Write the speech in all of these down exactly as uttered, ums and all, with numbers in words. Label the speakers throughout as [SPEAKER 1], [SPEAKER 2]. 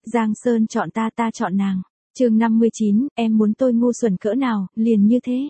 [SPEAKER 1] Giang Sơn chọn ta, ta chọn nàng. Chương năm mươi chín, em muốn tôi ngu xuẩn cỡ nào, liền như thế.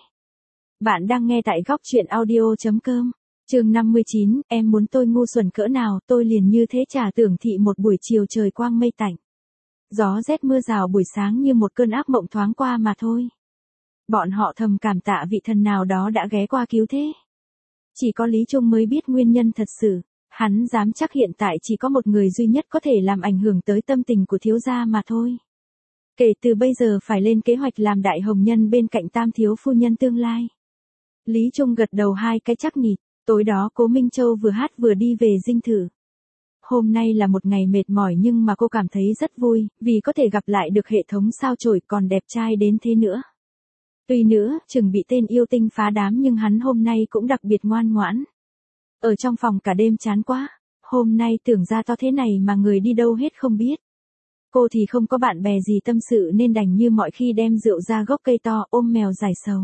[SPEAKER 1] Bạn đang nghe tại góc truyện audio chấm com. Chương năm mươi chín, em muốn tôi ngu xuẩn cỡ nào, tôi liền như thế. Trà Tưởng Thị một buổi chiều trời quang mây tạnh. Gió rét mưa rào buổi sáng như một cơn ác mộng thoáng qua mà thôi. Bọn họ thầm cảm tạ vị thần nào đó đã ghé qua cứu thế. Chỉ có Lý Trung mới biết nguyên nhân thật sự. Hắn dám chắc hiện tại chỉ có một người duy nhất có thể làm ảnh hưởng tới tâm tình của thiếu gia mà thôi. Kể từ bây giờ phải lên kế hoạch làm đại hồng nhân bên cạnh tam thiếu phu nhân tương lai. Lý Trung gật đầu hai cái chắc nịt. Tối đó Cố Minh Châu vừa hát vừa đi về dinh thự. Hôm nay là một ngày mệt mỏi nhưng mà cô cảm thấy rất vui, vì có thể gặp lại được hệ thống sao chổi còn đẹp trai đến thế nữa. Tuy nữa, chừng bị tên yêu tinh phá đám nhưng hắn hôm nay cũng đặc biệt ngoan ngoãn. Ở trong phòng cả đêm chán quá, hôm nay tưởng ra to thế này mà người đi đâu hết không biết. Cô thì không có bạn bè gì tâm sự nên đành như mọi khi đem rượu ra gốc cây to ôm mèo giải sầu.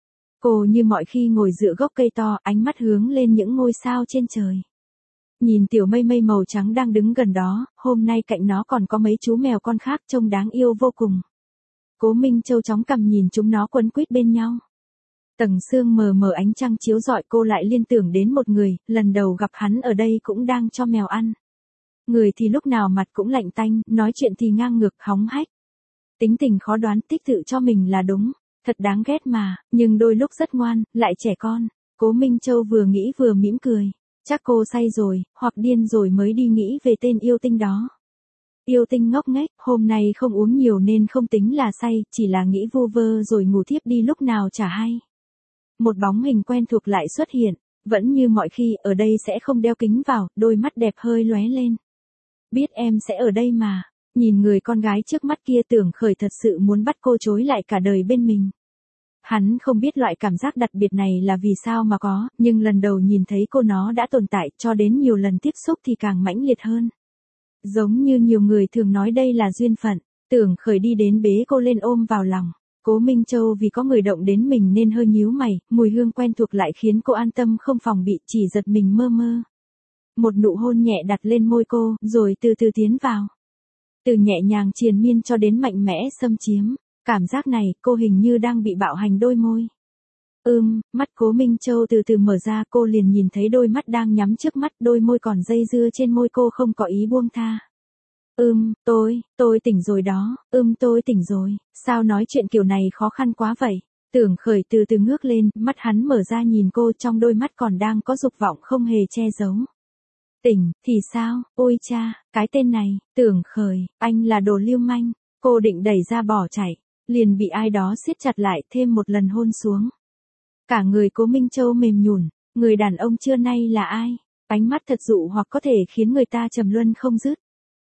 [SPEAKER 1] Cô như mọi khi ngồi dựa gốc cây to, ánh mắt hướng lên những ngôi sao trên trời. Nhìn tiểu mây mây màu trắng đang đứng gần đó, hôm nay cạnh nó còn có mấy chú mèo con khác trông đáng yêu vô cùng. Cố Minh Châu chóng cầm nhìn chúng nó quấn quýt bên nhau. Tầng sương mờ mờ ánh trăng chiếu rọi cô lại liên tưởng đến một người, lần đầu gặp hắn ở đây cũng đang cho mèo ăn. Người thì lúc nào mặt cũng lạnh tanh, nói chuyện thì ngang ngược hóng hách. Tính tình khó đoán, tích tự cho mình là đúng, thật đáng ghét mà, nhưng đôi lúc rất ngoan, lại trẻ con. Cố Minh Châu vừa nghĩ vừa mỉm cười. Chắc cô say rồi, hoặc điên rồi mới đi nghĩ về tên yêu tinh đó. Yêu tinh ngốc nghếch, hôm nay không uống nhiều nên không tính là say, chỉ là nghĩ vu vơ rồi ngủ thiếp đi lúc nào chả hay. Một bóng hình quen thuộc lại xuất hiện, vẫn như mọi khi, ở đây sẽ không đeo kính vào, đôi mắt đẹp hơi lóe lên. Biết em sẽ ở đây mà, nhìn người con gái trước mắt kia Tưởng Khởi thật sự muốn bắt cô trối lại cả đời bên mình. Hắn không biết loại cảm giác đặc biệt này là vì sao mà có, nhưng lần đầu nhìn thấy cô nó đã tồn tại, cho đến nhiều lần tiếp xúc thì càng mãnh liệt hơn. Giống như nhiều người thường nói đây là duyên phận, Tưởng Khởi đi đến bế cô lên ôm vào lòng. Cố Minh Châu vì có người động đến mình nên hơi nhíu mày, mùi hương quen thuộc lại khiến cô an tâm không phòng bị, chỉ giật mình mơ mơ. Một nụ hôn nhẹ đặt lên môi cô, rồi từ từ tiến vào. Từ nhẹ nhàng triền miên cho đến mạnh mẽ xâm chiếm. Cảm giác này, cô hình như đang bị bạo hành đôi môi. Ưm, mắt Cố Minh Châu từ từ mở ra, cô liền nhìn thấy đôi mắt đang nhắm trước mắt, đôi môi còn dây dưa trên môi cô không có ý buông tha. Ưm, tôi, tôi tỉnh rồi đó, ưm tôi tỉnh rồi, sao nói chuyện kiểu này khó khăn quá vậy? Tưởng Khởi từ từ ngước lên, mắt hắn mở ra nhìn cô, trong đôi mắt còn đang có dục vọng không hề che giấu. Tỉnh, thì sao, ôi cha, cái tên này, Tưởng Khởi, anh là đồ lưu manh, cô định đẩy ra bỏ chạy. Liền bị ai đó siết chặt lại, thêm một lần hôn xuống. Cả người Cố Minh Châu mềm nhũn, người đàn ông trưa nay là ai? Ánh mắt thật dụ hoặc có thể khiến người ta trầm luân không dứt.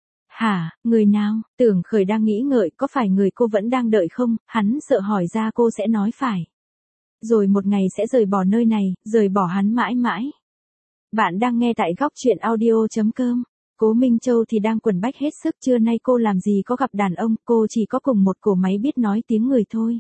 [SPEAKER 1] Hả, người nào? Tưởng Khởi đang nghĩ ngợi có phải người cô vẫn đang đợi không, hắn sợ hỏi ra cô sẽ nói phải. Rồi một ngày sẽ rời bỏ nơi này, rời bỏ hắn mãi mãi. Bạn đang nghe tại góc truyện audio chấm com. Cố Minh Châu thì đang quần bách hết sức, trưa nay cô làm gì có gặp đàn ông, cô chỉ có cùng một cổ máy biết nói tiếng người thôi.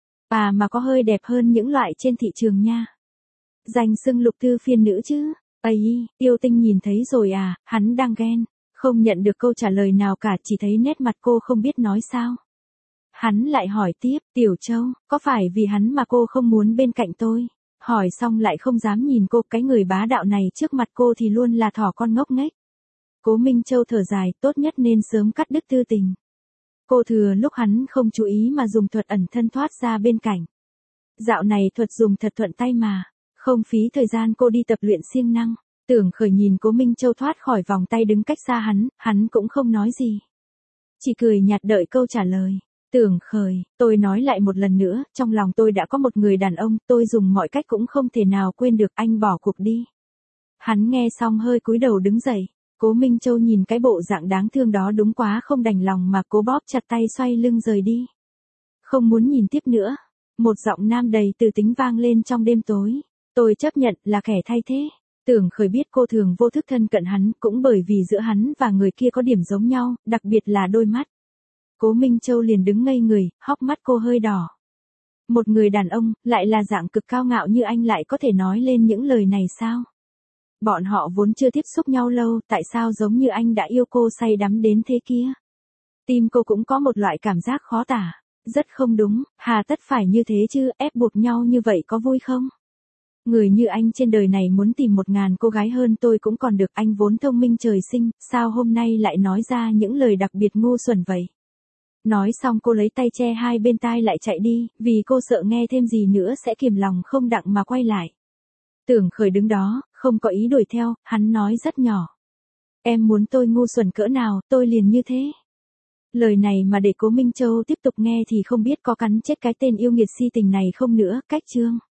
[SPEAKER 1] À mà có hơi đẹp hơn những loại trên thị trường nha. Danh xưng lục thư phiên nữ chứ. Ây, yêu tinh nhìn thấy rồi à, hắn đang ghen. Không nhận được câu trả lời nào cả, chỉ thấy nét mặt cô không biết nói sao. Hắn lại hỏi tiếp, Tiểu Châu, có phải vì hắn mà cô không muốn bên cạnh tôi? Hỏi xong lại không dám nhìn cô, cái người bá đạo này trước mặt cô thì luôn là thỏ con ngốc nghếch. Cố Minh Châu thở dài, tốt nhất nên sớm cắt đứt tư tình. Cô thừa lúc hắn không chú ý mà dùng thuật ẩn thân thoát ra bên cạnh. Dạo này thuật dùng thật thuận tay mà, không phí thời gian cô đi tập luyện siêng năng. Tưởng Khởi nhìn Cố Minh Châu thoát khỏi vòng tay đứng cách xa hắn, hắn cũng không nói gì. Chỉ cười nhạt đợi câu trả lời. Tưởng Khởi, tôi nói lại một lần nữa, trong lòng tôi đã có một người đàn ông, tôi dùng mọi cách cũng không thể nào quên được, anh bỏ cuộc đi. Hắn nghe xong hơi cúi đầu đứng dậy. Cố Minh Châu nhìn cái bộ dạng đáng thương đó đúng quá không đành lòng mà cố bóp chặt tay xoay lưng rời đi. Không muốn nhìn tiếp nữa. Một giọng nam đầy từ tính vang lên trong đêm tối. Tôi chấp nhận là kẻ thay thế. Tưởng Khởi biết cô thường vô thức thân cận hắn, cũng bởi vì giữa hắn và người kia có điểm giống nhau, đặc biệt là đôi mắt. Cố Minh Châu liền đứng ngây người, hốc mắt cô hơi đỏ. Một người đàn ông, lại là dạng cực cao ngạo như anh lại có thể nói lên những lời này sao? Bọn họ vốn chưa tiếp xúc nhau lâu, tại sao giống như anh đã yêu cô say đắm đến thế kia? Tim cô cũng có một loại cảm giác khó tả. Rất không đúng, hà tất phải như thế chứ, ép buộc nhau như vậy có vui không? Người như anh trên đời này muốn tìm một ngàn cô gái hơn tôi cũng còn được, anh vốn thông minh trời sinh, sao hôm nay lại nói ra những lời đặc biệt ngu xuẩn vậy? Nói xong cô lấy tay che hai bên tai lại chạy đi, vì cô sợ nghe thêm gì nữa sẽ kiềm lòng không đặng mà quay lại. Tưởng Khởi đứng đó, không có ý đuổi theo, hắn nói rất nhỏ. Em muốn tôi ngu xuẩn cỡ nào, tôi liền như thế. Lời này mà để Cố Minh Châu tiếp tục nghe thì không biết có cắn chết cái tên yêu nghiệt si tình này không nữa. Cách chương